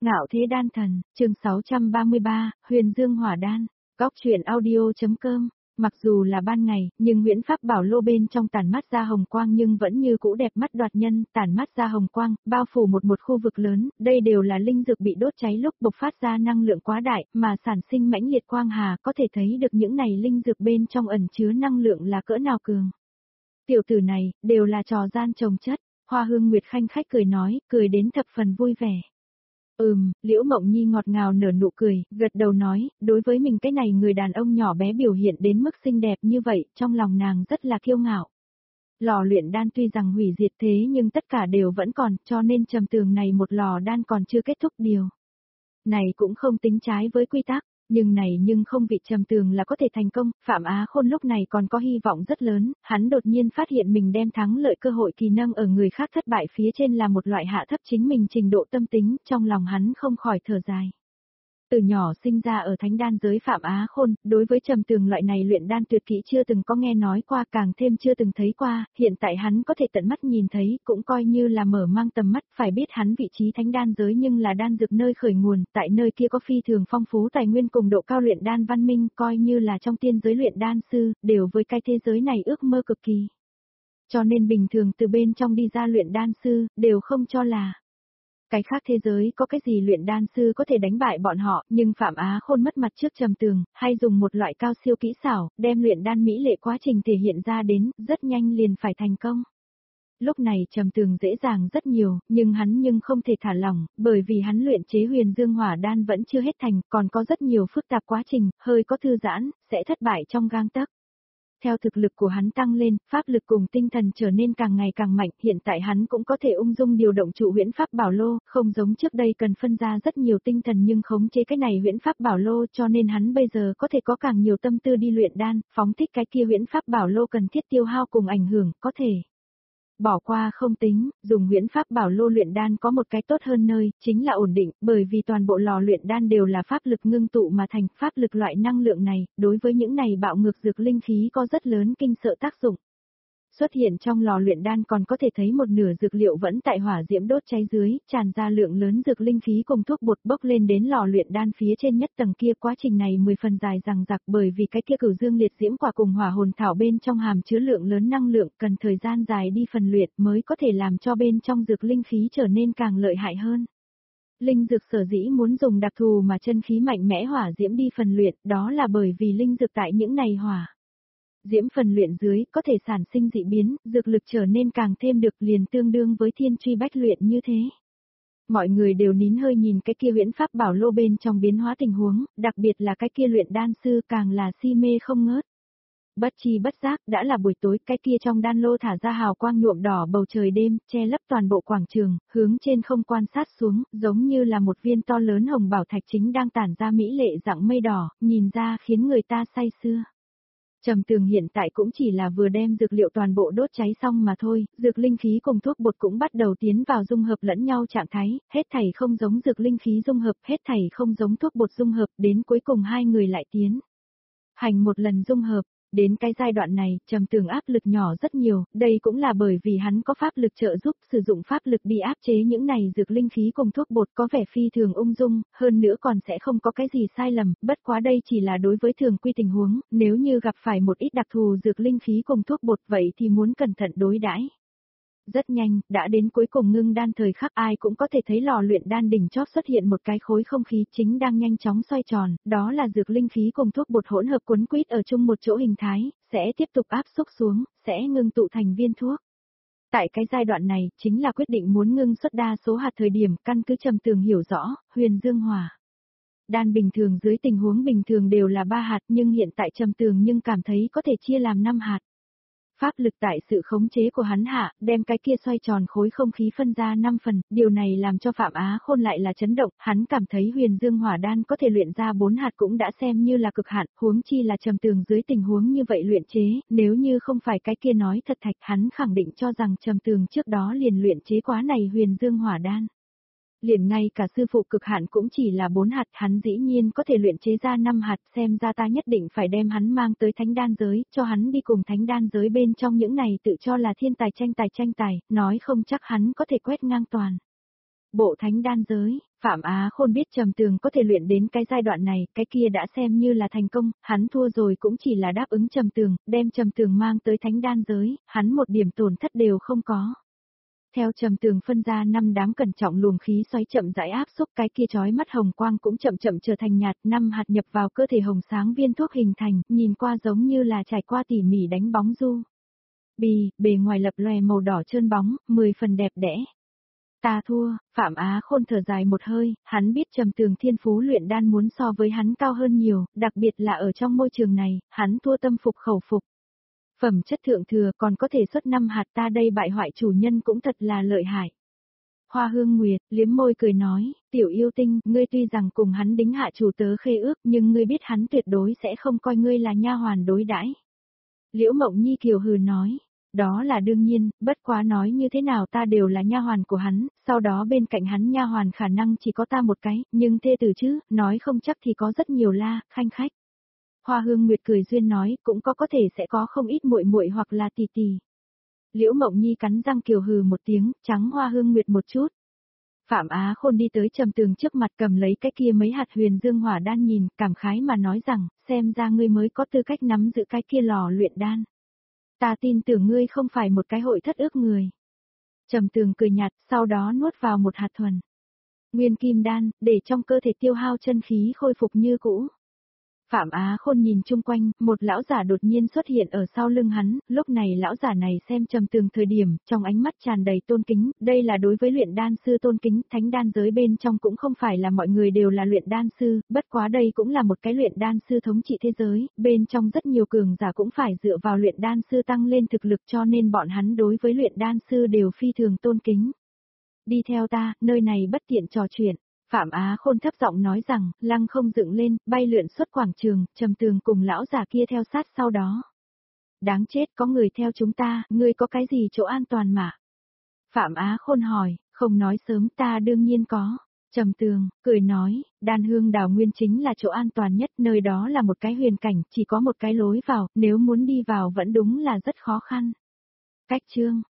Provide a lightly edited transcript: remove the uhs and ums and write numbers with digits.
Ngạo Thế Đan Thần, chương 633, Huyền Dương Hỏa Đan, góc truyện audio.com. Mặc dù là ban ngày, nhưng huyễn pháp bảo lô bên trong tản mát ra hồng quang nhưng vẫn như cũ đẹp mắt đoạt nhân, tản mát ra hồng quang, bao phủ một khu vực lớn, đây đều là linh dược bị đốt cháy lúc bộc phát ra năng lượng quá đại, mà sản sinh mãnh liệt quang hà, có thể thấy được những này linh dược bên trong ẩn chứa năng lượng là cỡ nào cường. Tiểu tử này, đều là trò gian trồng chất, Hoa Hương Nguyệt khanh khách cười nói, cười đến thập phần vui vẻ. Liễu Mộng Nhi ngọt ngào nở nụ cười, gật đầu nói, đối với mình cái này người đàn ông nhỏ bé biểu hiện đến mức xinh đẹp như vậy, trong lòng nàng rất là kiêu ngạo. Lò luyện đan tuy rằng hủy diệt thế nhưng tất cả đều vẫn còn, cho nên trầm tường này một lò đan còn chưa kết thúc điều. Này cũng không tính trái với quy tắc, nhưng không vị trầm tường là có thể thành công, Phạm Á Khôn lúc này còn có hy vọng rất lớn, hắn đột nhiên phát hiện mình đem thắng lợi cơ hội kỳ nâng ở người khác thất bại phía trên là một loại hạ thấp chính mình trình độ tâm tính, trong lòng hắn không khỏi thở dài. Từ nhỏ sinh ra ở thánh đan giới Phạm Á Khôn, đối với trầm tường loại này luyện đan tuyệt kỹ chưa từng có nghe nói qua, càng thêm chưa từng thấy qua, hiện tại hắn có thể tận mắt nhìn thấy, cũng coi như là mở mang tầm mắt, phải biết hắn vị trí thánh đan giới nhưng là đan dược nơi khởi nguồn, tại nơi kia có phi thường phong phú tài nguyên cùng độ cao luyện đan văn minh, coi như là trong tiên giới luyện đan sư, đều với cái thế giới này ước mơ cực kỳ. Cho nên bình thường từ bên trong đi ra luyện đan sư, đều không cho là cái khác thế giới có cái gì luyện đan sư có thể đánh bại bọn họ, nhưng Phạm Á Khôn mất mặt trước trầm tường, hay dùng một loại cao siêu kỹ xảo, đem luyện đan mỹ lệ quá trình thể hiện ra đến, rất nhanh liền phải thành công. Lúc này trầm tường dễ dàng rất nhiều, nhưng hắn không thể thả lỏng, bởi vì hắn luyện chế huyền dương hỏa đan vẫn chưa hết thành, còn có rất nhiều phức tạp quá trình, hơi có thư giãn, sẽ thất bại trong gang tấc. Theo thực lực của hắn tăng lên, pháp lực cùng tinh thần trở nên càng ngày càng mạnh, hiện tại hắn cũng có thể ung dung điều động trụ huyễn pháp bảo lô, không giống trước đây cần phân ra rất nhiều tinh thần nhưng khống chế cái này huyễn pháp bảo lô, cho nên hắn bây giờ có thể có càng nhiều tâm tư đi luyện đan, phóng thích cái kia huyễn pháp bảo lô cần thiết tiêu hao cùng ảnh hưởng, có thể bỏ qua không tính, dùng huyễn pháp bảo lô luyện đan có một cái tốt hơn nơi, chính là ổn định, bởi vì toàn bộ lò luyện đan đều là pháp lực ngưng tụ mà thành, pháp lực loại năng lượng này, đối với những này bạo ngược dược linh khí có rất lớn kinh sợ tác dụng. Xuất hiện trong lò luyện đan còn có thể thấy một nửa dược liệu vẫn tại hỏa diễm đốt cháy dưới, tràn ra lượng lớn dược linh khí cùng thuốc bột bốc lên đến lò luyện đan phía trên nhất tầng kia, quá trình này 10 phần dài dằng dặc bởi vì cái kia cửu dương liệt diễm quả cùng hỏa hồn thảo bên trong hàm chứa lượng lớn năng lượng, cần thời gian dài đi phần luyện mới có thể làm cho bên trong dược linh khí trở nên càng lợi hại hơn. Linh dược sở dĩ muốn dùng đặc thù mà chân khí mạnh mẽ hỏa diễm đi phần luyện, đó là bởi vì linh dược tại những này hỏa diễm phần luyện dưới có thể sản sinh dị biến, dược lực trở nên càng thêm được, liền tương đương với thiên truy bách luyện như thế. Mọi người đều nín hơi nhìn cái kia huyễn pháp bảo lô bên trong biến hóa tình huống, đặc biệt là cái kia luyện đan sư càng là si mê không ngớt. Bất chi bất giác đã là buổi tối, cái kia trong đan lô thả ra hào quang nhuộm đỏ bầu trời đêm, che lấp toàn bộ quảng trường, hướng trên không quan sát xuống, giống như là một viên to lớn hồng bảo thạch chính đang tản ra mỹ lệ dạng mây đỏ, nhìn ra khiến người ta say sưa. Trầm tường hiện tại cũng chỉ là vừa đem dược liệu toàn bộ đốt cháy xong mà thôi, dược linh khí cùng thuốc bột cũng bắt đầu tiến vào dung hợp lẫn nhau trạng thái, hết thảy không giống dược linh khí dung hợp, hết thảy không giống thuốc bột dung hợp, đến cuối cùng hai người lại tiến hành một lần dung hợp. Đến cái giai đoạn này, trầm tường áp lực nhỏ rất nhiều, đây cũng là bởi vì hắn có pháp lực trợ giúp, sử dụng pháp lực đi áp chế những này dược linh khí cùng thuốc bột có vẻ phi thường ung dung, hơn nữa còn sẽ không có cái gì sai lầm, bất quá đây chỉ là đối với thường quy tình huống, nếu như gặp phải một ít đặc thù dược linh khí cùng thuốc bột vậy thì muốn cẩn thận đối đãi. Rất nhanh, đã đến cuối cùng ngưng đan thời khắc, ai cũng có thể thấy lò luyện đan đỉnh chóp xuất hiện một cái khối không khí chính đang nhanh chóng xoay tròn, đó là dược linh khí cùng thuốc bột hỗn hợp quấn quýt ở chung một chỗ hình thái, sẽ tiếp tục áp xúc xuống, sẽ ngưng tụ thành viên thuốc. Tại cái giai đoạn này, chính là quyết định muốn ngưng xuất đa số hạt thời điểm, căn cứ trầm tường hiểu rõ, huyền dương hỏa đan bình thường dưới tình huống bình thường đều là 3 hạt nhưng hiện tại trầm tường cảm thấy có thể chia làm 5 hạt. Pháp lực tại sự khống chế của hắn hạ, đem cái kia xoay tròn khối không khí phân ra 5 phần, điều này làm cho Phạm Á Khôn lại là chấn động, hắn cảm thấy huyền dương hỏa đan có thể luyện ra 4 hạt cũng đã xem như là cực hạn, huống chi là trầm tường dưới tình huống như vậy luyện chế, nếu như không phải cái kia nói thật thạch, hắn khẳng định cho rằng trầm tường trước đó liền luyện chế quá này huyền dương hỏa đan. Liền ngay cả sư phụ cực hạn cũng chỉ là 4 hạt, hắn dĩ nhiên có thể luyện chế ra 5 hạt, xem ra ta nhất định phải đem hắn mang tới thánh đan giới, cho hắn đi cùng thánh đan giới bên trong những này tự cho là thiên tài tranh tài, nói không chắc hắn có thể quét ngang toàn Bộ thánh đan giới, Phạm Á Khôn biết Trầm Tường có thể luyện đến cái giai đoạn này, cái kia đã xem như là thành công, hắn thua rồi cũng chỉ là đáp ứng Trầm Tường, đem Trầm Tường mang tới thánh đan giới, hắn một điểm tổn thất đều không có. Theo Trầm Tường phân ra 5 đám cẩn trọng luồng khí xoáy chậm rãi áp xúc, cái kia chói mắt hồng quang cũng chậm chậm trở thành nhạt, 5 hạt nhập vào cơ thể hồng sáng viên thuốc hình thành, nhìn qua giống như là trải qua tỉ mỉ đánh bóng du. Bề ngoài lập lòe màu đỏ trơn bóng, 10 phần đẹp đẽ. Ta thua, Phạm Á Khôn thở dài một hơi, hắn biết Trầm Tường thiên phú luyện đan muốn so với hắn cao hơn nhiều, đặc biệt là ở trong môi trường này, hắn thua tâm phục khẩu phục. Phẩm chất thượng thừa còn có thể xuất 5 hạt, ta đây bại hoại chủ nhân cũng thật là lợi hại. Hoa Hương Nguyệt, liếm môi cười nói, tiểu yêu tinh, ngươi tuy rằng cùng hắn đính hạ chủ tớ khê ước, nhưng ngươi biết hắn tuyệt đối sẽ không coi ngươi là nha hoàn đối đãi. Liễu Mộng Nhi kiều hừ nói, đó là đương nhiên, bất quá nói như thế nào ta đều là nha hoàn của hắn, sau đó bên cạnh hắn nha hoàn khả năng chỉ có ta một cái, nhưng thê tử chứ, nói không chắc thì có rất nhiều la, khanh khách. Hoa Hương Nguyệt cười duyên nói, cũng có thể sẽ có không ít muội muội hoặc là tỷ tỷ. Liễu Mộng Nhi cắn răng kiều hừ một tiếng, trắng Hoa Hương Nguyệt một chút. Phạm Á Khôn đi tới Trầm Tường trước mặt cầm lấy cái kia mấy hạt huyền dương hỏa đan nhìn, cảm khái mà nói rằng, xem ra ngươi mới có tư cách nắm giữ cái kia lò luyện đan. Ta tin tưởng ngươi không phải một cái hội thất ước người. Trầm Tường cười nhạt, sau đó nuốt vào một hạt thuần nguyên kim đan, để trong cơ thể tiêu hao chân khí khôi phục như cũ. Phạm Á Khôn nhìn chung quanh, một lão giả đột nhiên xuất hiện ở sau lưng hắn, lúc này lão giả này xem Trầm Tường thời điểm, trong ánh mắt tràn đầy tôn kính, đây là đối với luyện đan sư tôn kính, thánh đan giới bên trong cũng không phải là mọi người đều là luyện đan sư, bất quá đây cũng là một cái luyện đan sư thống trị thế giới, bên trong rất nhiều cường giả cũng phải dựa vào luyện đan sư tăng lên thực lực cho nên bọn hắn đối với luyện đan sư đều phi thường tôn kính. Đi theo ta, nơi này bất tiện trò chuyện. Phạm Á Khôn thấp giọng nói rằng, lăng không dựng lên, bay lượn xuất quảng trường, Trầm Tường cùng lão già kia theo sát sau đó. Đáng chết, có người theo chúng ta, ngươi có cái gì chỗ an toàn mà? Phạm Á Khôn hỏi, không nói sớm, ta đương nhiên có. Trầm Tường, cười nói, Đan Hương Đào Nguyên chính là chỗ an toàn nhất, nơi đó là một cái huyền cảnh, chỉ có một cái lối vào, nếu muốn đi vào vẫn đúng là rất khó khăn. Cách chương